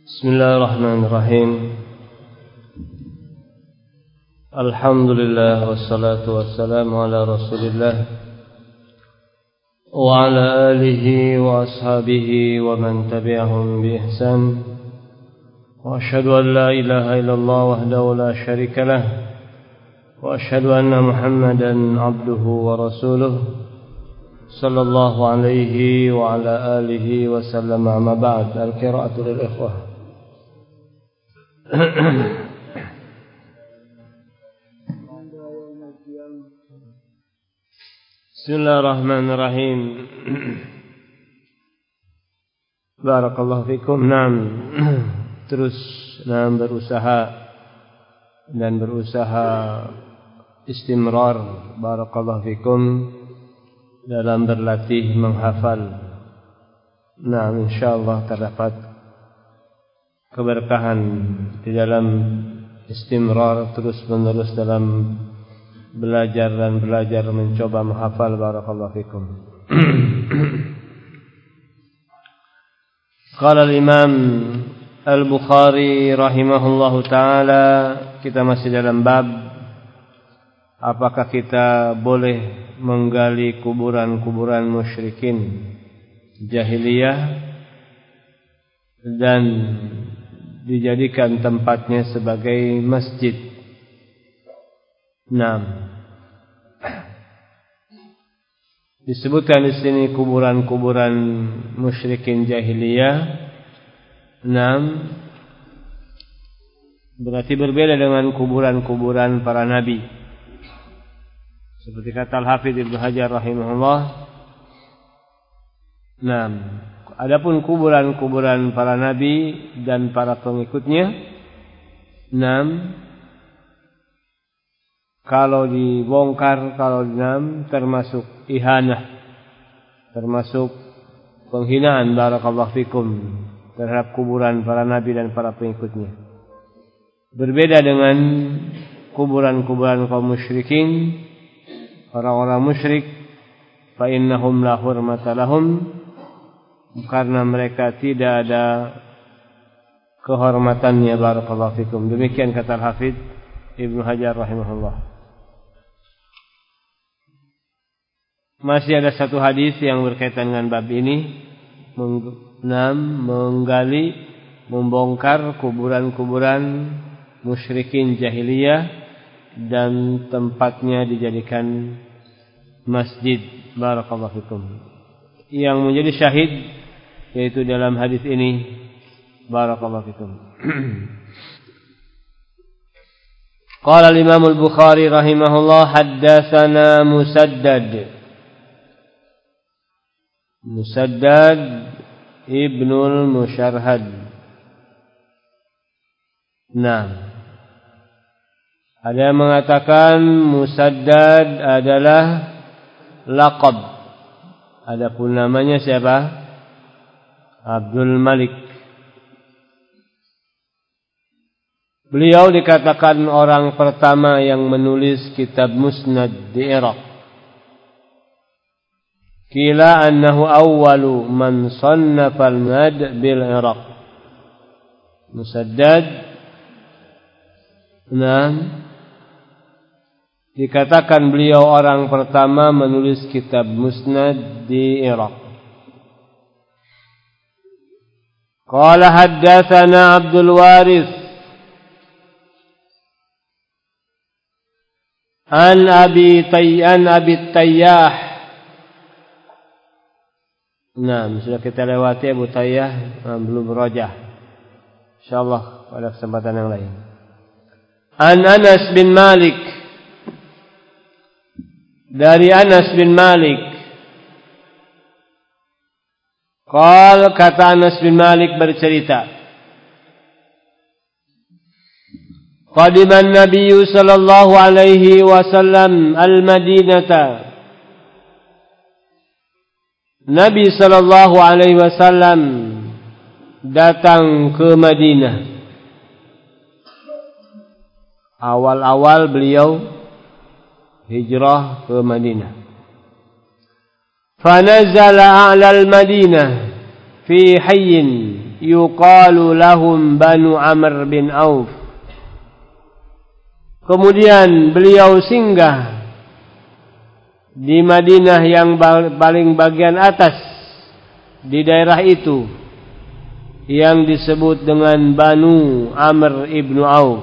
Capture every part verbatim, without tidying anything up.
Bismillahirrahmanirrahim. Alhamdulillah wassalatu wassalamu ala Rasulillah wa ala alihi wa ashabihi wa man tabi'ahum bi ihsan. Wa asyhadu an la ilaha illallah wahdahu la syarika lah wa asyhadu anna Muhammadan abduhu wa rasuluh sallallahu alaihi wa ala alihi wa sallam. Amma ba'd. Al-qira'atu lil ikhwah. Bismillahirrahmanirrahim. Barakallahu fikum. Naam. Terus naam berusaha dan berusaha istimrar barakallahu fikum dalam berlatih menghafal. Naam, insyaallah terdapat keberkahan di dalam istimrar terus menerus dalam belajar dan belajar mencoba menghafal barakallahu fikum. Qala al-Imam Al-Bukhari rahimahullahu taala, kita masih dalam bab apakah kita boleh menggali kuburan-kuburan musyrikin jahiliyah dan dijadikan tempatnya sebagai masjid. Naam. Disebutkan di sini kuburan-kuburan musyrikin jahiliyah. Naam. Berarti berbeda dengan kuburan-kuburan para nabi. Seperti kata Al-Hafidz Ibnu Hajar rahimahullah. Naam. Adapun kuburan-kuburan para nabi dan para pengikutnya, enam, kalau dibongkar, kalau enam, termasuk ihanah, termasuk penghinaan barakallahu fikum terhadap kuburan para nabi dan para pengikutnya. Berbeda dengan kuburan-kuburan kaum musyrikin, orang-orang musyrik, fa innahum la hurmata lahum, karena mereka tidak ada kehormatannya barakallahu fikum. Demikian kata Al-Hafidz Ibnu Hajar rahimahullah. Masih ada satu hadis yang berkaitan dengan bab ini, menggali, membongkar kuburan-kuburan musyrikin jahiliyah dan tempatnya dijadikan masjid barakallahu fikum. Yang menjadi syahid yaitu dalam hadis ini barakallahu fikum. Qala al-Imam al-Bukhari rahimahullah, haddatsana Musaddad Musaddad Ibnul Musharhad. Nah, ada yang mengatakan Musaddad adalah laqab. Adapun namanya siapa? Abdul Malik. Beliau dikatakan orang pertama yang menulis kitab Musnad di Irak. Qila annahu awwalu man sannafa al-mad bil Irak. Musaddad, nah, dikatakan beliau orang pertama menulis kitab Musnad di Irak. Qala haddatsana Abdul Waris an Abi Tayyan Abi Tayyah. Nah, sudah kita lewati Abu Tayyah, belum Rajah. Insyaallah pada kesempatan yang lain. An Anas bin Malik, dari Anas bin Malik. Qal, kata Anas bin Malik bercerita, qadiman Nabi sallallahu alaihi wasallam al-Madinata. Nabi sallallahu alaihi wasallam datang ke Madinah. Awal-awal beliau hijrah ke Madinah. فنزل أعلى المدينة في حي yuqalu lahum Banu Amr bin Auf. Kemudian beliau singgah di Madinah yang paling bagian atas di daerah itu yang disebut dengan Banu Amr ibnu Auf.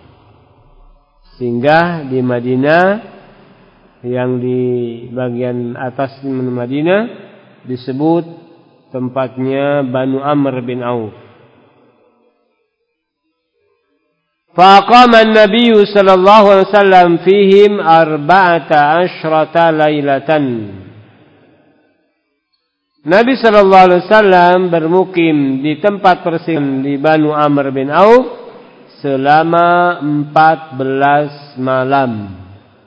Singgah di Madinah yang di bagian atas Madinah disebut tempatnya Banu Amr bin Auf. Faqama an-nabiy sallallahu alaihi wasallam fihim arba'ata asyrata lailatan. Nabi sallallahu alaihi wasallam bermukim di tempat persinggahan di Banu Amr bin Auf selama empat belas malam.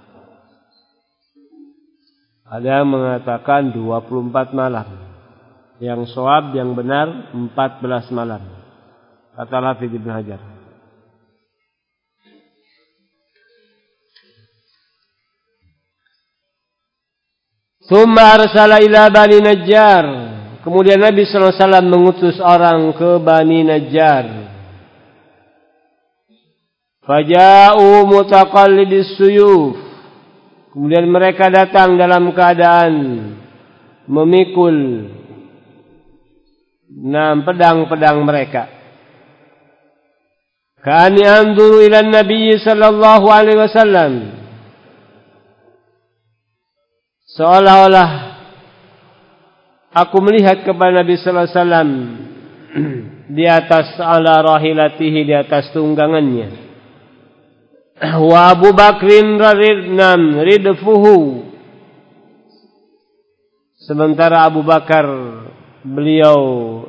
Ada yang mengatakan dua puluh empat malam. Yang shawab, yang benar empat belas malam. Kata Hafidz Ibnu Hajar. Tsumma arsala ila Bani Najjar. Kemudian Nabi sallallahu alaihi wasallam mengutus orang ke Bani Najjar. Faja'u mutaqallidis suyuf. Kemudian mereka datang dalam keadaan memikul enam pedang-pedang mereka. Ka'ani anzuru ila Nabi sallallahu alaihi wasallam. Seolah-olah aku melihat kepada Nabi sallallahu alaihi wasallam di atas ala rahilatihi, di atas tunggangannya. Wa Abu Bakrin radhiyallahu ridfuhu. Sementara Abu Bakar beliau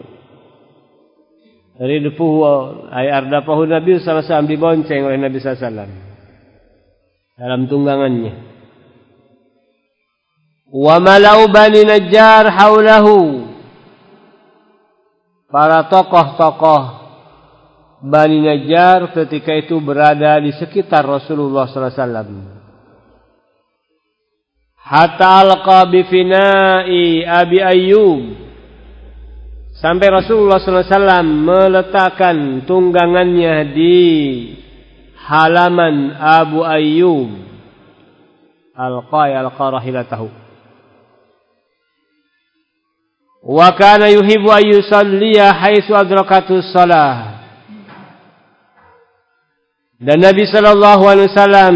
ridfuhu ay ardafahu Nabi sallallahu alaihi wasallam, dibonceng oleh Nabi sallallahu alaihi wasallam dalam tunggangannya. Wa malau Bani Najjar haulahu. Para tokoh-tokoh Bani Najjar ketika itu berada di sekitar Rasulullah sallallahu alaihi wasallam. Hatta alqa bi fina'i Abi Ayyub. Sampai Rasulullah sallallahu alaihi wasallam meletakkan tunggangannya di halaman Abu Ayyub. Alqa alqa rahilatahu. Wa kana yuhibbu an yusalliya haitsu adrakatus shalah. Dan Nabi sallallahu alaihi wasallam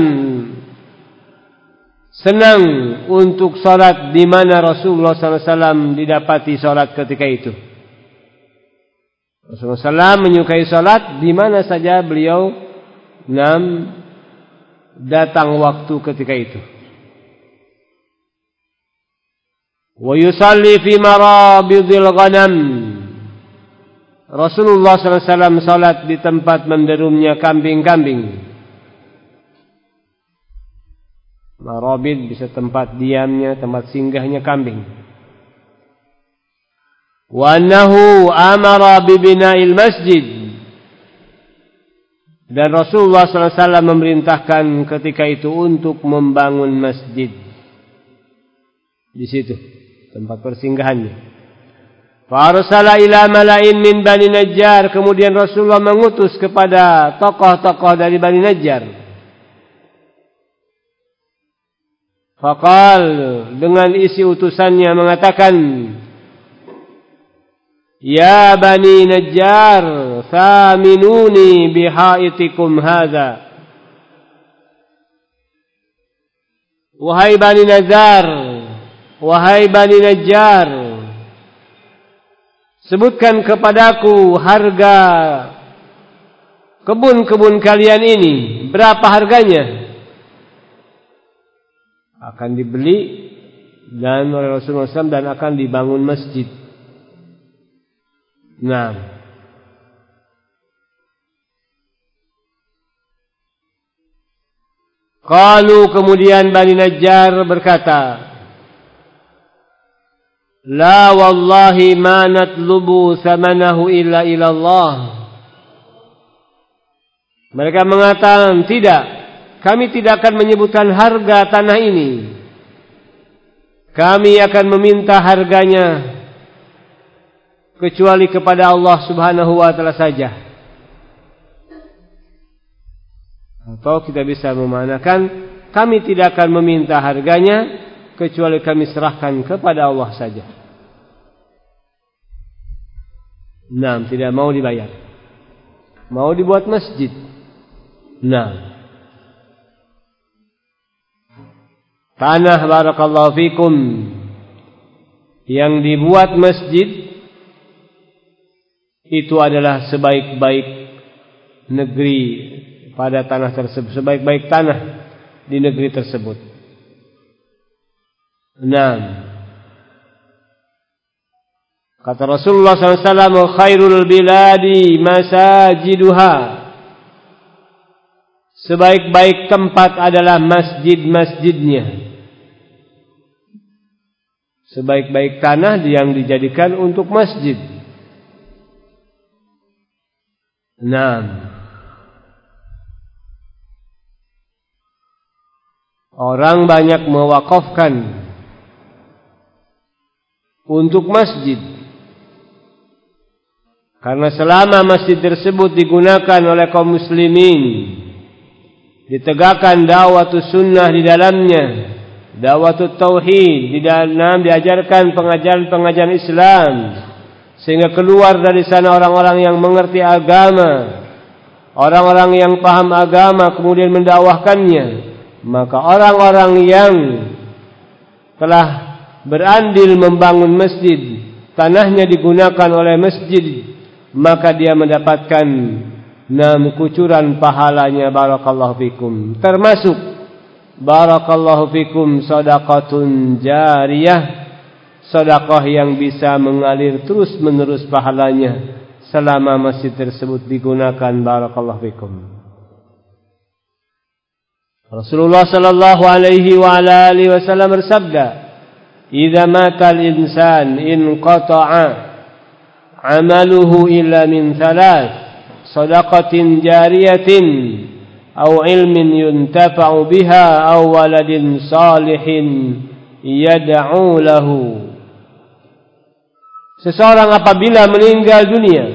senang untuk salat di mana Rasulullah sallallahu alaihi wasallam didapati salat ketika itu. Rasulullah sallallahu alaihi wasallam menyukai salat di mana saja beliau nam datang waktu ketika itu. Wa yusalli fi marabidil ghanam. Rasulullah sallallahu alaihi wasallam salat di tempat menderumnya kambing-kambing. Marabid bisa tempat diamnya, tempat singgahnya kambing. Wa annahu amara bi bina'il masjid. Dan Rasulullah sallallahu alaihi wasallam memerintahkan ketika itu untuk membangun masjid. Di situ tempat persinggahannya. Farsala ila mala'in min Bani Najjar. Kemudian Rasulullah mengutus kepada tokoh-tokoh dari Bani Najjar. Faqal, dengan isi utusannya mengatakan, Ya Bani Najjar, thaminuni bihaitikum hadha. Wahai Bani Najjar, wahai Bani Najjar, sebutkan kepadaku harga kebun-kebun kalian ini. Berapa harganya? Akan dibeli dan oleh Rasulullah sallallahu alaihi wasallam dan akan dibangun masjid. Nah, qalu, kemudian Bani Najjar berkata, La wallahi ma natlubu thamanahu illa ilallah. Mereka mengatakan, tidak, kami tidak akan menyebutkan harga tanah ini. Kami akan meminta harganya kecuali kepada Allah Subhanahu wa taala saja. Atau kita bisa memanakan, kami tidak akan meminta harganya kecuali kami serahkan kepada Allah saja. Nah, tidak mau dibayar. Mau dibuat masjid. Nah, tanah barakallahu fikum yang dibuat masjid itu adalah sebaik-baik negeri pada tanah tersebut, sebaik-baik tanah di negeri tersebut. Nah, kata Rasulullah sallallahu alaihi wasallam, khairul biladi masajiduha. Sebaik-baik tempat adalah masjid-masjidnya. Sebaik-baik tanah yang dijadikan untuk masjid. Nah, orang banyak mewakafkan untuk masjid, karena selama masjid tersebut digunakan oleh kaum muslimin, ditegakkan dakwatus sunnah di dalamnya, dakwatut tauhid, di dalam diajarkan pengajaran-pengajaran Islam, sehingga keluar dari sana orang-orang yang mengerti agama, orang-orang yang paham agama kemudian mendakwahkannya. Maka orang-orang yang telah berandil membangun masjid, tanahnya digunakan oleh masjid, maka dia mendapatkan enam kucuran pahalanya barakallahu fikum. Termasuk barakallahu fikum sedekahun jariyah, sedekah yang bisa mengalir terus menerus pahalanya selama masjid tersebut digunakan barakallahu fikum. Rasulullah sallallahu alaihi wa ala alihi wasallam bersabda, "Idza matal insan inqata'a 'amaluhu illa min thalath, shadaqatin jariyatin aw ilmin yuntafa'u biha aw waladin salihin yad'u lahu." Seseorang apabila meninggal dunia,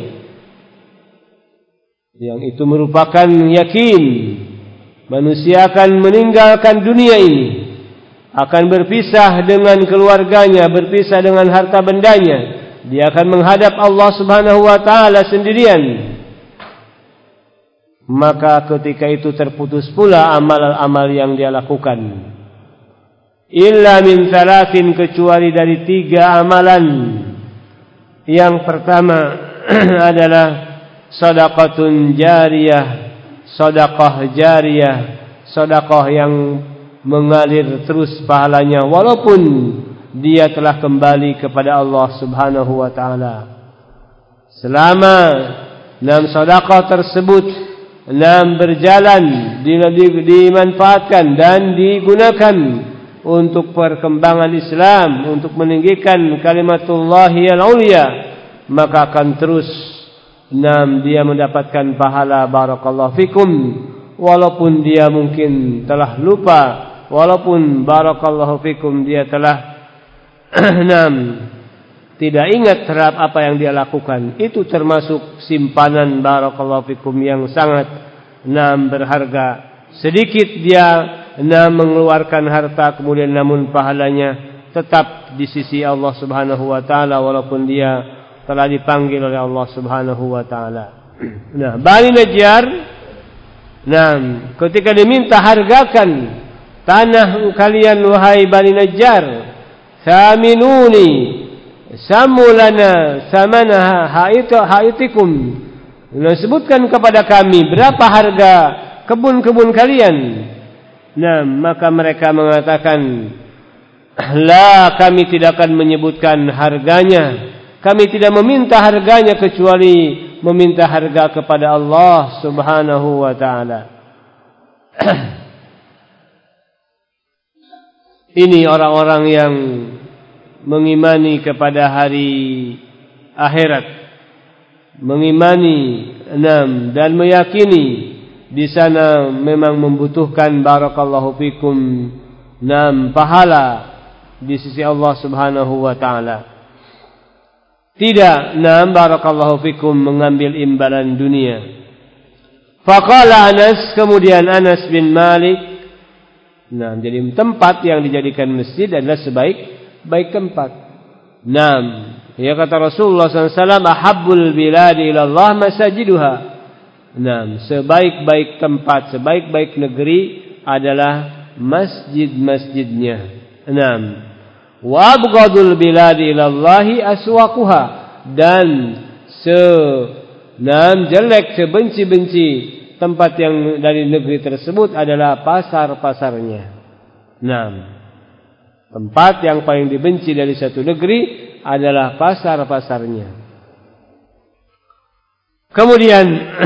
yang itu merupakan yakin, manusia akan meninggalkan dunia ini, akan berpisah dengan keluarganya, berpisah dengan harta bendanya. Dia akan menghadap Allah Subhanahu wa taala sendirian. Maka ketika itu terputus pula amal-amal yang dia lakukan. Illa min thalathin, kecuali dari tiga amalan. Yang pertama adalah shadaqatun jariyah, sedekah jariyah, sedekah yang mengalir terus pahalanya walaupun dia telah kembali kepada Allah Subhanahu wa taala. Selama enam sedekah tersebut enam berjalan, dimanfaatkan dan digunakan untuk perkembangan Islam, untuk meninggikan kalimatullahil ulya, maka akan terus enam dia mendapatkan pahala barakallahu fikum, walaupun dia mungkin telah lupa, walaupun barakallahu fikum dia telah enam tidak ingat terhadap apa yang dia lakukan. Itu termasuk simpanan barakallahu fikum yang sangat enam berharga. Sedikit dia enam mengeluarkan harta, kemudian namun pahalanya tetap di sisi Allah Subhanahu wa taala walaupun dia telah dipanggil oleh Allah Subhanahu wa taala. Nah, Bani Najjar, nah, ketika diminta hargakan tanah kalian wahai Bani Najjar, saminuni samulana samanaha haitikum. Nah, sebutkan kepada kami berapa harga kebun-kebun kalian. Nah, maka mereka mengatakan, la, kami tidak akan menyebutkan harganya. Kami tidak meminta harganya kecuali meminta harga kepada Allah Subhanahu wa taala. Ini orang-orang yang mengimani kepada hari akhirat, mengimani enam dan meyakini di sana memang membutuhkan barakallahu fikum enam pahala di sisi Allah Subhanahu wa taala. tidak, naam barakallahu fikum, mengambil imbalan dunia. Faqala Anas, kemudian Anas bin Malik, nah, jadi tempat yang dijadikan masjid adalah sebaik-baik tempat. Naam, ya kata Rasulullah sallallahu alaihi wasallam, ahabbul biladi ila Allah masajiduha. Naam, sebaik-baik tempat, sebaik-baik negeri adalah masjid-masjidnya. Naam. Wa abghadul biladi ila Allahi aswaquha, dan se naam jelek, sebenci-benci tempat yang dari negeri tersebut adalah pasar-pasarnya. Naam. Tempat yang paling dibenci dari satu negeri adalah pasar-pasarnya. Kemudian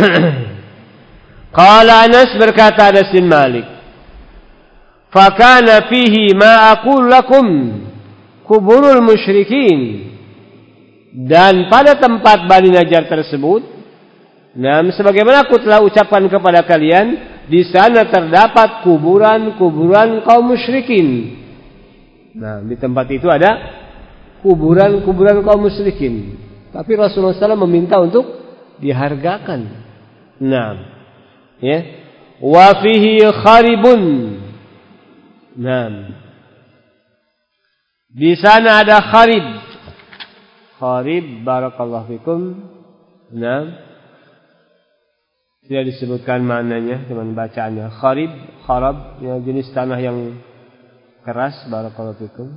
qala Anas, berkata Anas bin Malik, fa kana fihi ma aqul lakum kuburul musyrikin, dan pada tempat Bani Najjar tersebut, nah, sebagaimana aku telah ucapkan kepada kalian, di sana terdapat kuburan-kuburan kaum musyrikin. Nah, di tempat itu ada kuburan-kuburan kaum musyrikin. Tapi Rasulullah shallallahu alaihi wasallam meminta untuk dihargakan. Nah, ya, wa fihi kharibun. Nah, di sana ada kharib. Kharib, barakallahu fikum. Nah, tidak disebutkan maknanya, cuma bacaannya. Kharib, kharab, ya, jenis tanah yang keras, barakallahu fikum.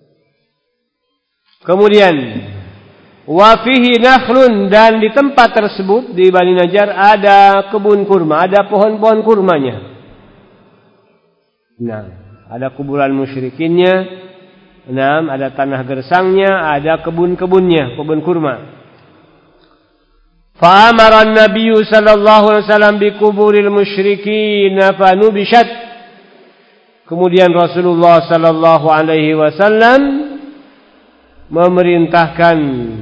Kemudian wa fihi nakhlun, dan di tempat tersebut di Bani Najjar ada kebun kurma, ada pohon-pohon kurmanya. Nah, ada kuburan musyrikinnya. Nah, ada tanah gersangnya, ada kebun-kebunnya, kebun kurma. Fa amara an-nabiy sallallahu alaihi wasallam bi kuburil musyrikin fa nubishat. Kemudian Rasulullah sallallahu alaihi wasallam memerintahkan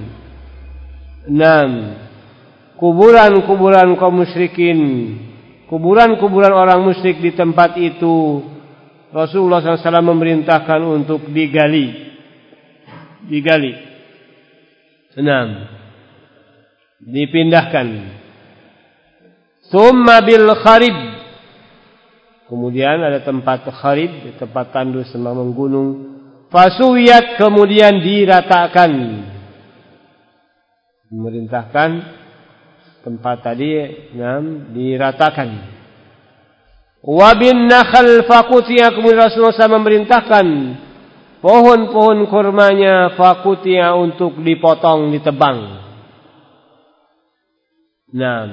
enam kuburan-kuburan kaum musyrikin, kuburan-kuburan orang musyrik di tempat itu. Rasulullah sallallahu alaihi wasallam memerintahkan untuk digali, digali, enam, dipindahkan. Tsumma bil kharib, kemudian ada tempat kharib, tempat tandus semang gunung. Fasuyat, kemudian diratakan. Memerintahkan tempat tadi, enam, diratakan. Wabin nakhal fakutia, kemudian Rasulullah shallallahu alaihi wasallam memerintahkan pohon-pohon kurmanya fakutia untuk dipotong, ditebang. Nah,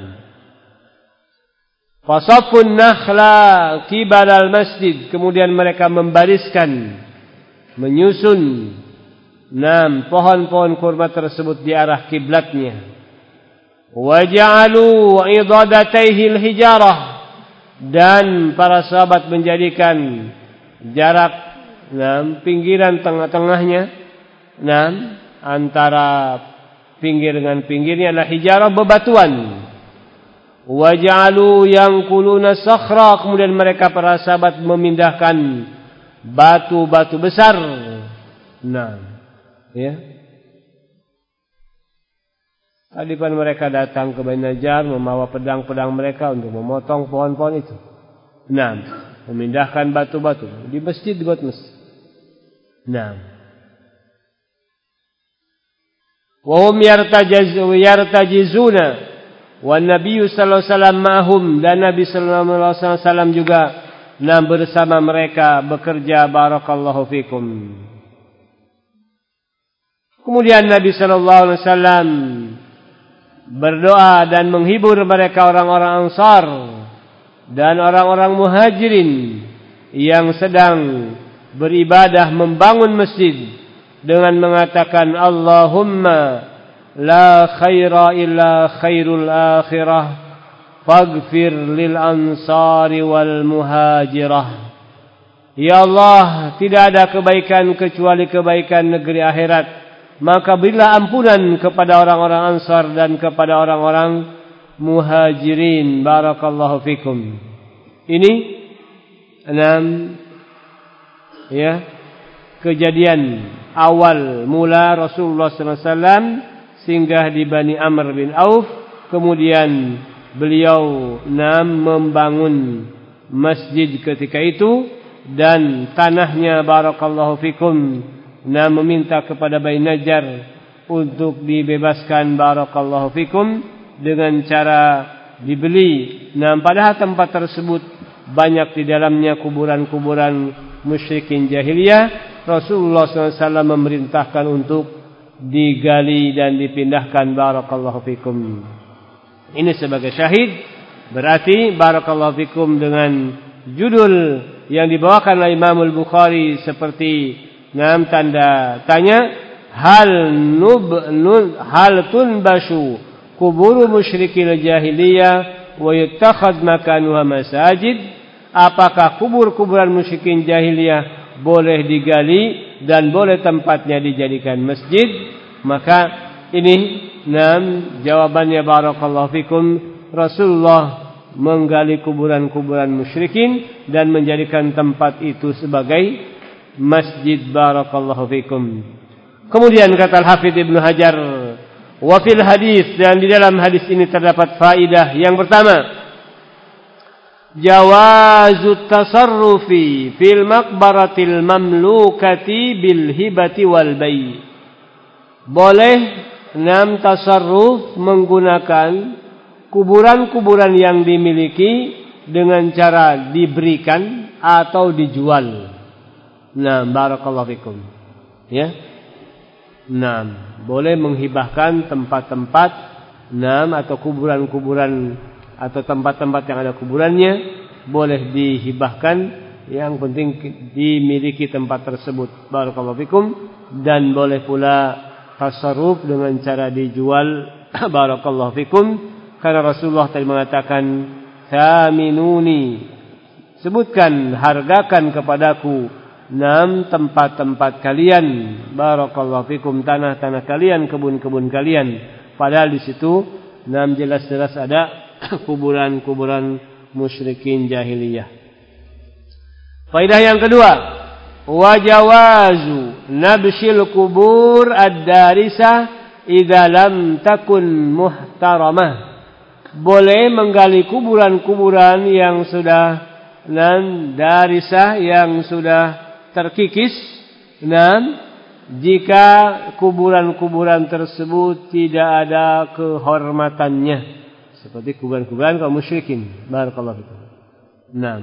fasafun nakhla qibal al masjid, kemudian mereka membariskan, menyusun enam pohon-pohon kurma tersebut di arah kiblatnya. Waja'alu idadataihi al hijarah, dan para sahabat menjadikan jarak enam pinggiran tengah-tengahnya, enam antara pinggir dengan pinggirnya adalah hijarah, bebatuan. Waja'alu yanquluna sakhra, kemudian mereka para sahabat memindahkan batu-batu besar. Nah, ya. Tadi pan mereka datang ke Bani Najjar membawa pedang-pedang mereka untuk memotong pohon-pohon itu. Nah, memindahkan batu-batu di masjid, buat masjid. Nah, wahum yartajizuna, wan Nabi sallallahu alaihi wasallam ma'hum, dan Nabi sallallahu alaihi wasallam juga nah bersama mereka bekerja, barakallahu fikum. Kemudian Nabi sallallahu alaihi wasallam berdoa dan menghibur mereka, orang-orang Ansar dan orang-orang Muhajirin yang sedang beribadah membangun masjid, dengan mengatakan Allahumma la khaira illa khairul akhirah faghfir lil ansari wal muhajirah. Ya Allah, tidak ada kebaikan kecuali kebaikan negeri akhirat, maka berilah ampunan kepada orang-orang Ansar dan kepada orang-orang Muhajirin. Barakallahu fikum. Ini enam, ya, kejadian awal mula Rasulullah sallallahu alaihi wasallam singgah di Bani Amr bin Auf. Kemudian beliau nam membangun masjid ketika itu, dan tanahnya barakallahu fikum nam meminta kepada Bani Najjar untuk dibebaskan barakallahu fikum dengan cara dibeli. Nah, padahal tempat tersebut banyak di dalamnya kuburan-kuburan musyrikin jahiliyah. Rasulullah shallallahu alaihi wasallam memerintahkan untuk digali dan dipindahkan barakallahu fikum. Ini sebagai syahid. Berarti barakallahu fikum dengan judul yang dibawakan oleh Imam Al-Bukhari seperti enam tanda tanya, hal nub nun hal tunbashu kubur musyrikil jahiliyah wa yattakhadh makanuha masajid. Apakah kubur-kuburan musyrikin jahiliyah boleh digali dan boleh tempatnya dijadikan masjid? Maka ini enam jawabannya barakallahu fikum. Rasulullah menggali kuburan-kuburan musyrikin dan menjadikan tempat itu sebagai masjid barakallahu fikum. Kemudian kata Al-Hafidz Ibnu Hajar, wa fil hadis, dan di dalam hadis ini terdapat faidah yang pertama, jawazut tasarrufi fil maqbaratil mamlukati bil hibati wal bai'. Boleh enam tasarruf menggunakan kuburan-kuburan yang dimiliki dengan cara diberikan atau dijual. Nah, barakallahu fikum. Ya. Nah, boleh menghibahkan tempat-tempat enam atau kuburan-kuburan atau tempat-tempat yang ada kuburannya boleh dihibahkan, yang penting dimiliki tempat tersebut. Barakallahu fikum. Dan boleh pula tasarruf dengan cara dijual. Barakallahu fikum. Karena Rasulullah tadi mengatakan, "Thaminuni," sebutkan, hargakan kepadaku enam tempat-tempat kalian, barakallahu fikum, tanah-tanah kalian, kebun-kebun kalian. Padahal di situ enam jelas-jelas ada kuburan-kuburan musyrikin jahiliyah. Faidah yang kedua, wajawazu nabshil kubur ad-darisah idza lam takun muhtaramah. Boleh menggali kuburan-kuburan yang sudah nan darisah, yang sudah terkikis, nan jika kuburan-kuburan tersebut tidak ada kehormatannya, seperti kuburan-kuburan kaum musyrikin. Barakallahu fikum. Naam.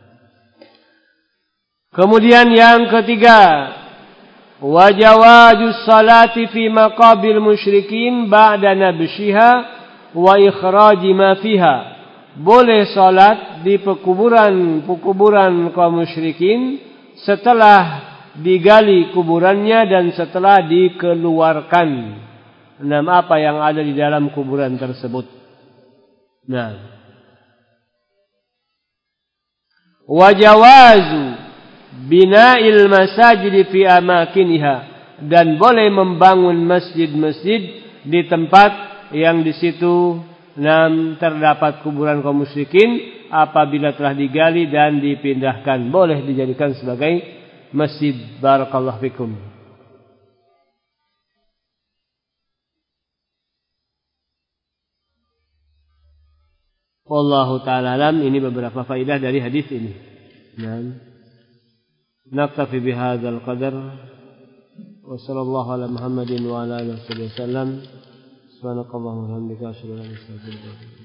Kemudian yang ketiga, wajawajus salati fi maqabil musyrikin ba'da nabshiha wa ikhraji ma fiha. Boleh salat di pekuburan-pekuburan kaum musyrikin setelah digali kuburannya dan setelah dikeluarkan enam apa yang ada di dalam kuburan tersebut. Nah, wajawazu bina'il masajid fi amakiniha, dan boleh membangun masjid-masjid di tempat yang di situ nam terdapat kuburan kaum musyrikin apabila telah digali dan dipindahkan, boleh dijadikan sebagai masjid. Barakallahu fikum. Wallahu ta'ala alam. Ini beberapa faedah dari hadis ini. Nah, naktafi bihadzal qadar. Wa sallallahu ala Muhammadin wa ala alihi wasallam. Subhanakallahumma wa bihamdika asyhadu an la ilaha illa anta astaghfiruka wa atubu ilaik.